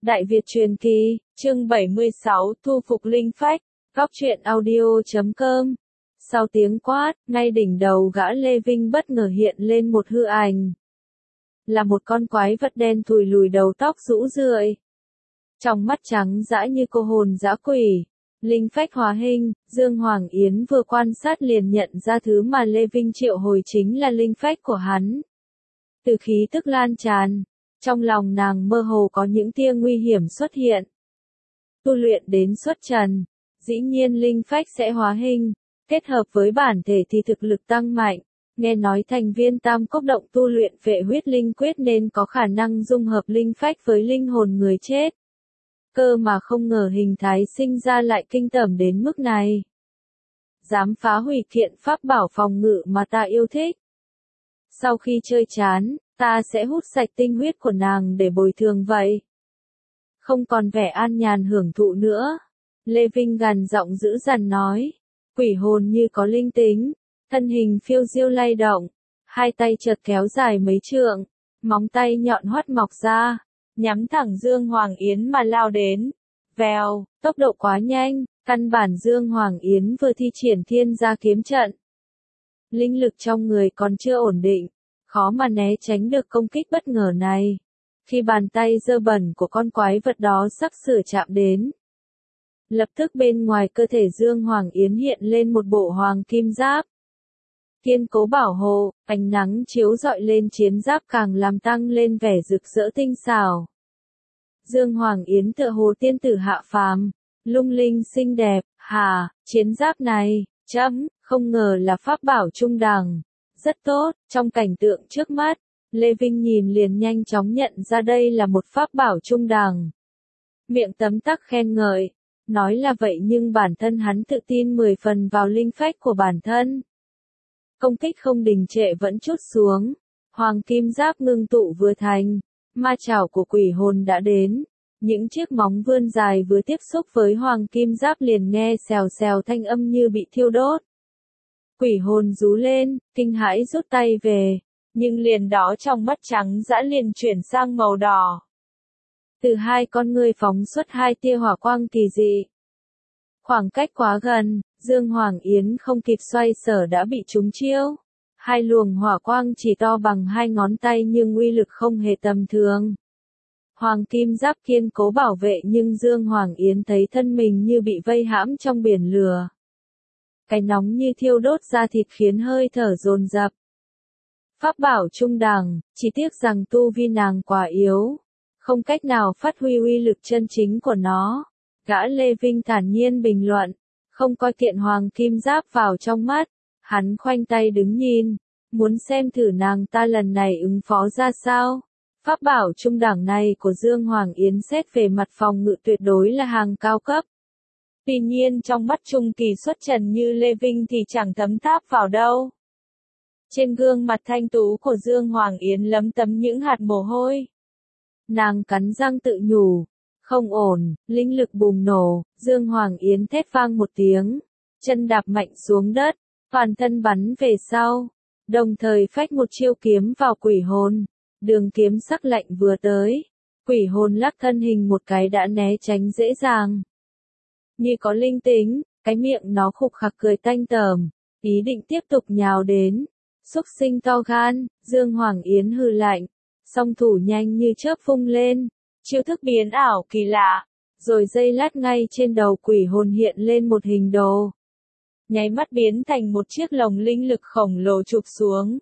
Đại Việt truyền kỳ, chương 76, thu phục linh phách, góc truyện audio.com. Sau tiếng quát, ngay đỉnh đầu gã Lê Vinh bất ngờ hiện lên một hư ảnh. Là một con quái vật đen thùi lùi đầu tóc rũ rượi. Trong mắt trắng dã như cô hồn dã quỷ. Linh phách hóa hình, Dương Hoàng Yến vừa quan sát liền nhận ra thứ mà Lê Vinh triệu hồi chính là linh phách của hắn. Từ khí tức lan tràn, trong lòng nàng mơ hồ có những tia nguy hiểm xuất hiện. Tu luyện đến xuất trần, dĩ nhiên linh phách sẽ hóa hình, kết hợp với bản thể thì thực lực tăng mạnh. Nghe nói thành viên tam cốc động tu luyện Phệ huyết linh quyết nên có khả năng dung hợp linh phách với linh hồn người chết. Cơ mà không ngờ hình thái sinh ra lại kinh tởm đến mức này. Dám phá hủy kiện pháp bảo phòng ngự mà ta yêu thích. Sau khi chơi chán, ta sẽ hút sạch tinh huyết của nàng để bồi thường vậy. Không còn vẻ an nhàn hưởng thụ nữa. Lê Vinh gằn giọng dữ dằn nói. Quỷ hồn như có linh tính, thân hình phiêu diêu lay động, hai tay chợt kéo dài mấy trượng, móng tay nhọn hoắt mọc ra, nhắm thẳng Dương Hoàng Yến mà lao đến. Vèo, tốc độ quá nhanh, căn bản Dương Hoàng Yến vừa thi triển thiên gia kiếm trận. Linh lực trong người còn chưa ổn định, khó mà né tránh được công kích bất ngờ này. Khi bàn tay dơ bẩn của con quái vật đó sắp sửa chạm đến, lập tức bên ngoài cơ thể Dương Hoàng Yến hiện lên một bộ hoàng kim giáp. Kiên cố bảo hộ, ánh nắng chiếu rọi lên chiến giáp càng làm tăng lên vẻ rực rỡ tinh xảo. Dương Hoàng Yến tựa hồ tiên tử hạ phàm, lung linh xinh đẹp, chiến giáp này, không ngờ là pháp bảo trung đẳng. Rất tốt, trong cảnh tượng trước mắt, Lê Vinh nhìn liền nhanh chóng nhận ra đây là một pháp bảo trung đẳng. Miệng tấm tắc khen ngợi, nói là vậy nhưng bản thân hắn tự tin 10 phần vào linh phách của bản thân. Công kích không đình trệ vẫn trút xuống, hoàng kim giáp ngưng tụ vừa thành, ma chảo của quỷ hồn đã đến. Những chiếc móng vươn dài vừa tiếp xúc với hoàng kim giáp liền nghe xèo xèo thanh âm như bị thiêu đốt. Quỷ hồn rú lên, kinh hãi rút tay về, nhưng liền đó trong mắt trắng dã liền chuyển sang màu đỏ. Từ hai con ngươi phóng xuất hai tia hỏa quang kỳ dị. Khoảng cách quá gần, Dương Hoàng Yến không kịp xoay sở đã bị trúng chiêu. Hai luồng hỏa quang chỉ to bằng hai ngón tay nhưng uy lực không hề tầm thường. Hoàng kim giáp kiên cố bảo vệ nhưng Dương Hoàng Yến thấy thân mình như bị vây hãm trong biển lửa. Cái nóng như thiêu đốt da thịt khiến hơi thở dồn dập. Pháp bảo trung đẳng, chỉ tiếc rằng tu vi nàng quá yếu, không cách nào phát huy uy lực chân chính của nó. Gã Lê Vinh thản nhiên bình luận, không coi kiện hoàng kim giáp vào trong mắt, hắn khoanh tay đứng nhìn, muốn xem thử nàng ta lần này ứng phó ra sao. Pháp bảo trung đẳng này của Dương Hoàng Yến xét về mặt phòng ngự tuyệt đối là hàng cao cấp. Tuy nhiên trong mắt trung kỳ xuất trần như Lê Vinh thì chẳng thấm tháp vào đâu. Trên gương mặt thanh tú của Dương Hoàng Yến lấm tấm những hạt mồ hôi. Nàng cắn răng tự nhủ, không ổn, linh lực bùng nổ, Dương Hoàng Yến thét vang một tiếng, chân đạp mạnh xuống đất, toàn thân bắn về sau, đồng thời phách một chiêu kiếm vào quỷ hồn. Đường kiếm sắc lạnh vừa tới, quỷ hồn lắc thân hình một cái đã né tránh dễ dàng. Như có linh tính, cái miệng nó khục khặc cười tanh tởm, ý định tiếp tục nhào đến. Xúc sinh to gan, Dương Hoàng Yến hừ lạnh, song thủ nhanh như chớp vung lên, chiêu thức biến ảo kỳ lạ, rồi giây lát ngay trên đầu quỷ hồn hiện lên một hình đồ. Nháy mắt biến thành một chiếc lồng linh lực khổng lồ chụp xuống.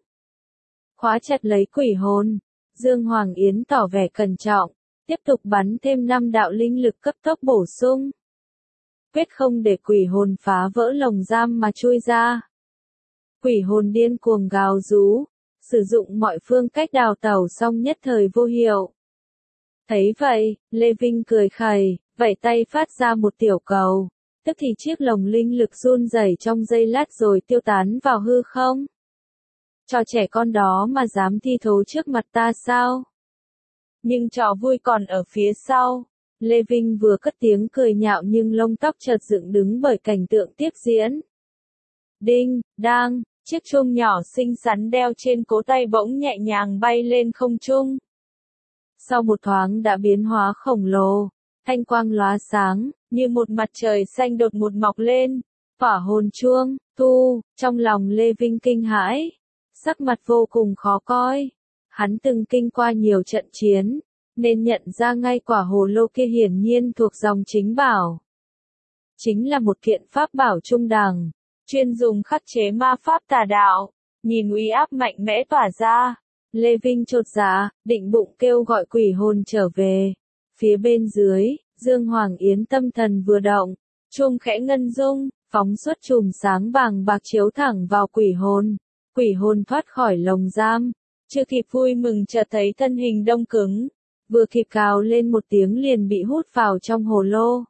Khóa chặt lấy quỷ hồn, Dương Hoàng Yến tỏ vẻ cẩn trọng, tiếp tục bắn thêm 5 đạo linh lực cấp tốc bổ sung. Quyết không để quỷ hồn phá vỡ lồng giam mà chui ra. Quỷ hồn điên cuồng gào rú, sử dụng mọi phương cách đào tẩu song nhất thời vô hiệu. Thấy vậy, Lê Vinh cười khẩy, vẫy tay phát ra một tiểu cầu, tức thì chiếc lồng linh lực run rẩy trong giây lát rồi tiêu tán vào hư không. Trò trẻ con đó mà dám thi thố trước mặt ta sao? Nhưng trò vui còn ở phía sau. Lê Vinh vừa cất tiếng cười nhạo nhưng lông tóc chợt dựng đứng bởi cảnh tượng tiếp diễn. Đinh, đang, chiếc chuông nhỏ xinh xắn đeo trên cổ tay bỗng nhẹ nhàng bay lên không trung. sau một thoáng đã biến hóa khổng lồ, thanh quang lóa sáng, như một mặt trời xanh đột ngột mọc lên, hỏa hồn chuông, trong lòng Lê Vinh kinh hãi, sắc mặt vô cùng khó coi. Hắn từng kinh qua nhiều trận chiến, nên nhận ra ngay quả hồ lô kia hiển nhiên thuộc dòng chính bảo. Chính là một kiện pháp bảo trung đẳng, chuyên dùng khắc chế ma pháp tà đạo, nhìn uy áp mạnh mẽ tỏa ra. Lê Vinh chột dạ, định bụng kêu gọi quỷ hồn trở về. Phía bên dưới, Dương Hoàng Yến tâm thần vừa động, chuông khẽ ngân rung, phóng xuất chùm sáng vàng bạc chiếu thẳng vào quỷ hồn. Quỷ hồn thoát khỏi lồng giam, chưa kịp vui mừng chợt thấy thân hình đông cứng, vừa kịp cào lên một tiếng liền bị hút vào trong hồ lô.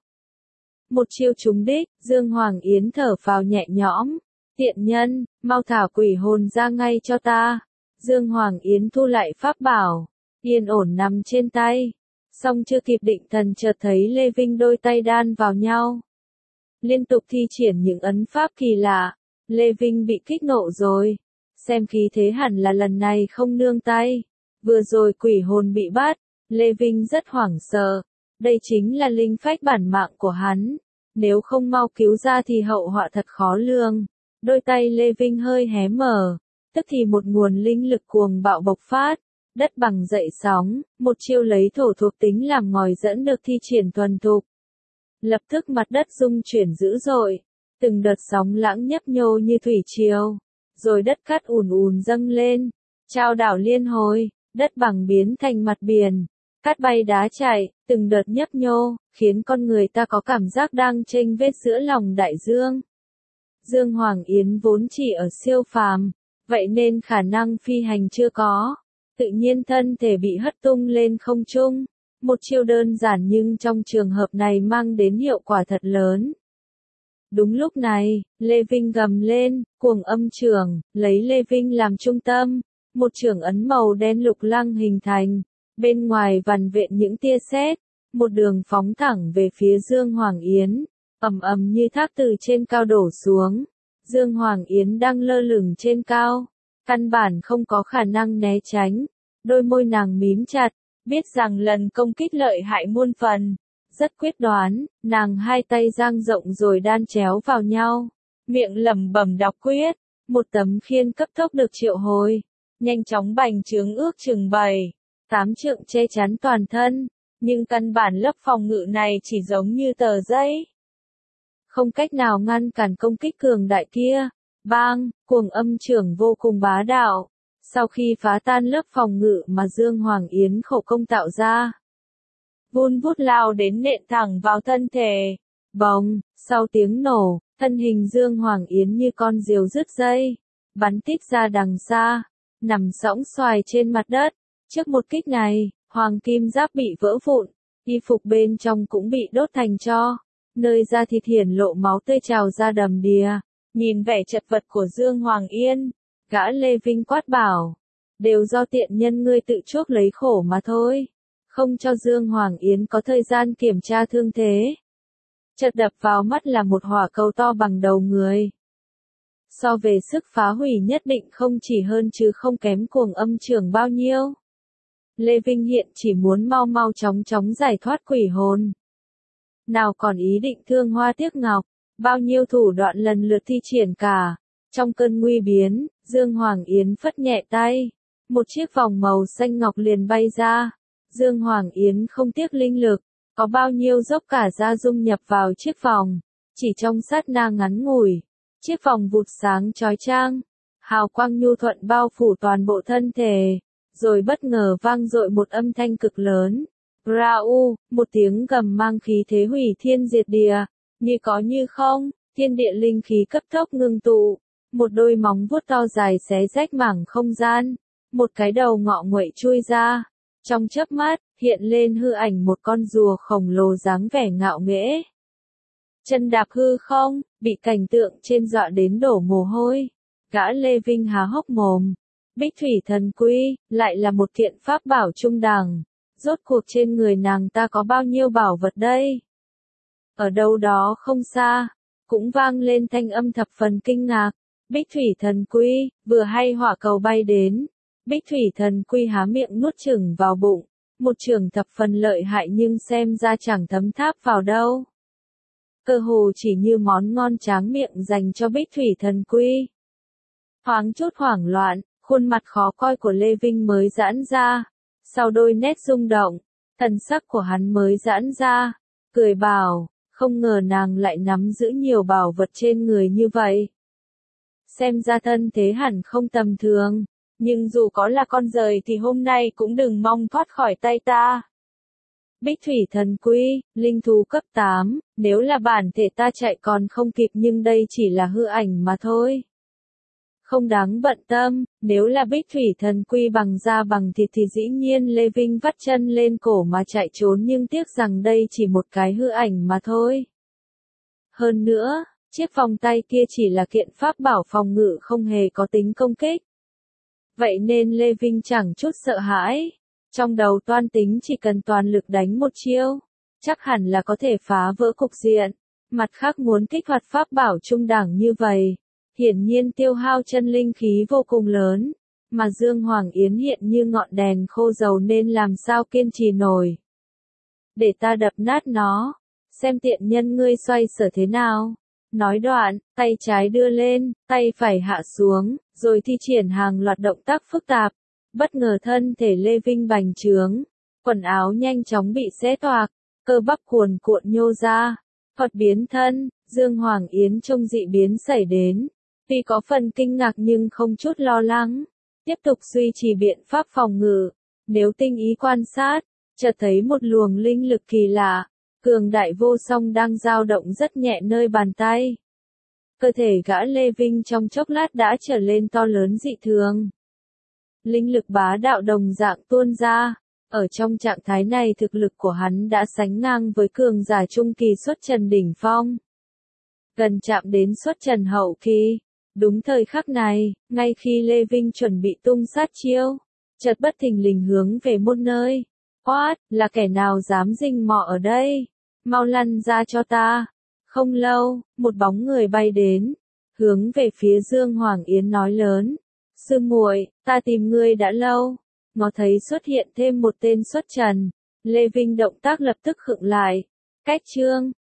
Một chiêu trúng đích, Dương Hoàng Yến thở phào nhẹ nhõm. Tiện nhân, mau thả quỷ hồn ra ngay cho ta. Dương Hoàng Yến thu lại pháp bảo, yên ổn nằm trên tay. Song chưa kịp định thần chợt thấy Lê Vinh đôi tay đan vào nhau, liên tục thi triển những ấn pháp kỳ lạ. Lê Vinh bị kích nộ rồi, xem khí thế hẳn là lần này không nương tay. Vừa rồi quỷ hồn bị bắt, Lê Vinh rất hoảng sợ, đây chính là linh phách bản mạng của hắn, nếu không mau cứu ra thì hậu họa thật khó lường. Đôi tay Lê Vinh hơi hé mở, tức thì một nguồn linh lực cuồng bạo bộc phát, đất bằng dậy sóng, một chiêu lấy thổ thuộc tính làm ngòi dẫn được thi triển thuần thục. Lập tức mặt đất rung chuyển dữ dội, từng đợt sóng lãng nhấp nhô như thủy triều, rồi đất cát ùn ùn dâng lên, trao đảo liên hồi, đất bằng biến thành mặt biển, cát bay đá chạy, từng đợt nhấp nhô, khiến con người ta có cảm giác đang chênh vết giữa lòng đại dương. Dương Hoàng Yến vốn chỉ ở siêu phàm, vậy nên khả năng phi hành chưa có, tự nhiên thân thể bị hất tung lên không trung. Một chiêu đơn giản nhưng trong trường hợp này mang đến hiệu quả thật lớn. Đúng lúc này, Lê Vinh gầm lên, cuồng âm chưởng, lấy Lê Vinh làm trung tâm, một chưởng ấn màu đen lục lăng hình thành, bên ngoài vằn vện những tia sét, một đường phóng thẳng về phía Dương Hoàng Yến, ầm ầm như thác từ trên cao đổ xuống. Dương Hoàng Yến đang lơ lửng trên cao, căn bản không có khả năng né tránh, đôi môi nàng mím chặt, biết rằng lần công kích lợi hại muôn phần. Rất quyết đoán, nàng hai tay dang rộng rồi đan chéo vào nhau, miệng lẩm bẩm đọc quyết, một tấm khiên cấp tốc được triệu hồi, nhanh chóng bành trướng ước chừng 7-8 trượng che chắn toàn thân, nhưng căn bản lớp phòng ngự này chỉ giống như tờ giấy, không cách nào ngăn cản công kích cường đại kia. Bang, cuồng âm chưởng vô cùng bá đạo, sau khi phá tan lớp phòng ngự mà Dương Hoàng Yến khổ công tạo ra, vun vút lao đến nện thẳng vào thân thể. Bồng, sau tiếng nổ, thân hình Dương Hoàng Yến như con diều rứt dây, bắn tít ra đằng xa, nằm sõng xoài trên mặt đất. Trước một kích này, hoàng kim giáp bị vỡ vụn, y phục bên trong cũng bị đốt thành tro, nơi da thịt hiển lộ máu tươi trào ra đầm đìa. Nhìn vẻ chật vật của Dương Hoàng Yên, gã Lê Vinh quát bảo, đều do tiện nhân ngươi tự chuốc lấy khổ mà thôi, không cho Dương Hoàng Yến có thời gian kiểm tra thương thế. Chợt đập vào mắt là một hỏa cầu to bằng đầu người. So về sức phá hủy nhất định không chỉ hơn chứ không kém cuồng âm chưởng bao nhiêu. Lê Vinh hiện chỉ muốn mau mau chóng chóng giải thoát quỷ hồn, nào còn ý định thương hoa tiếc ngọc. Bao nhiêu thủ đoạn lần lượt thi triển cả. Trong cơn nguy biến, Dương Hoàng Yến phất nhẹ tay, một chiếc vòng màu xanh ngọc liền bay ra. Dương Hoàng Yến không tiếc linh lực, có bao nhiêu dốc cả ra dung nhập vào chiếc vòng. Chỉ trong sát na ngắn ngủi, chiếc vòng vụt sáng chói chang, hào quang nhu thuận bao phủ toàn bộ thân thể, rồi bất ngờ vang dội một âm thanh cực lớn. Rau, một tiếng gầm mang khí thế hủy thiên diệt địa. Như có như không, thiên địa linh khí cấp tốc ngưng tụ, một đôi móng vuốt to dài xé rách mảng không gian, một cái đầu ngọ nguậy chui ra, trong chớp mắt, hiện lên hư ảnh một con rùa khổng lồ dáng vẻ ngạo nghễ. Chân đạp hư không, bị cảnh tượng trên dọa đến đổ mồ hôi, gã Lê Vinh há hốc mồm. Bích Thủy Thần Quy, lại là một kiện pháp bảo trung đẳng, rốt cuộc trên người nàng ta có bao nhiêu bảo vật đây? Ở đâu đó không xa, cũng vang lên thanh âm thập phần kinh ngạc. Bích Thủy Thần Quy, vừa hay hỏa cầu bay đến. Bích Thủy Thần Quy há miệng nuốt chửng vào bụng, một trường thập phần lợi hại nhưng xem ra chẳng thấm tháp vào đâu. Cơ hồ chỉ như món ngon tráng miệng dành cho Bích Thủy Thần Quy. Thoáng chút hoảng loạn, khuôn mặt khó coi của Lê Vinh mới giãn ra. Sau đôi nét rung động, thần sắc của hắn mới giãn ra, cười bảo, không ngờ nàng lại nắm giữ nhiều bảo vật trên người như vậy. Xem ra thân thế hẳn không tầm thường, nhưng dù có là con giời thì hôm nay cũng đừng mong thoát khỏi tay ta. Bích Thủy Thần Quy, linh thú cấp 8, nếu là bản thể ta chạy còn không kịp nhưng đây chỉ là hư ảnh mà thôi. Không đáng bận tâm, nếu là Bích Thủy Thần Quy bằng da bằng thịt thì dĩ nhiên Lê Vinh vắt chân lên cổ mà chạy trốn nhưng tiếc rằng đây chỉ một cái hư ảnh mà thôi. Hơn nữa, chiếc vòng tay kia chỉ là kiện pháp bảo phòng ngự không hề có tính công kích. Vậy nên Lê Vinh chẳng chút sợ hãi. Trong đầu toan tính chỉ cần toàn lực đánh một chiêu, chắc hẳn là có thể phá vỡ cục diện. Mặt khác muốn kích hoạt pháp bảo trung đẳng như vậy, hiển nhiên tiêu hao chân linh khí vô cùng lớn, mà Dương Hoàng Yến hiện như ngọn đèn khô dầu nên làm sao kiên trì nổi. Để ta đập nát nó, xem tiện nhân ngươi xoay sở thế nào. Nói đoạn, tay trái đưa lên, tay phải hạ xuống, rồi thi triển hàng loạt động tác phức tạp. Bất ngờ thân thể Lê Vinh bành trướng, quần áo nhanh chóng bị xé toạc, cơ bắp cuồn cuộn nhô ra, thuật biến thân, Dương Hoàng Yến trông dị biến xảy đến. Tuy có phần kinh ngạc nhưng không chút lo lắng, tiếp tục duy trì biện pháp phòng ngự. Nếu tinh ý quan sát, chợt thấy một luồng linh lực kỳ lạ, cường đại vô song đang dao động rất nhẹ nơi bàn tay. Cơ thể gã Lê Vinh trong chốc lát đã trở lên to lớn dị thường. Linh lực bá đạo đồng dạng tuôn ra, ở trong trạng thái này thực lực của hắn đã sánh ngang với cường giả trung kỳ xuất trần đỉnh phong. Gần chạm đến xuất trần hậu kỳ, đúng thời khắc này, ngay khi Lê Vinh chuẩn bị tung sát chiêu, chợt bất thình lình hướng về một nơi. Quát, là kẻ nào dám rình mò ở đây? Mau lăn ra cho ta. Không lâu, một bóng người bay đến, hướng về phía Dương Hoàng Yến nói lớn. Sư muội, ta tìm ngươi đã lâu. Ngó thấy xuất hiện thêm một tên xuất trần. Lê Vinh động tác lập tức khựng lại. Cách chương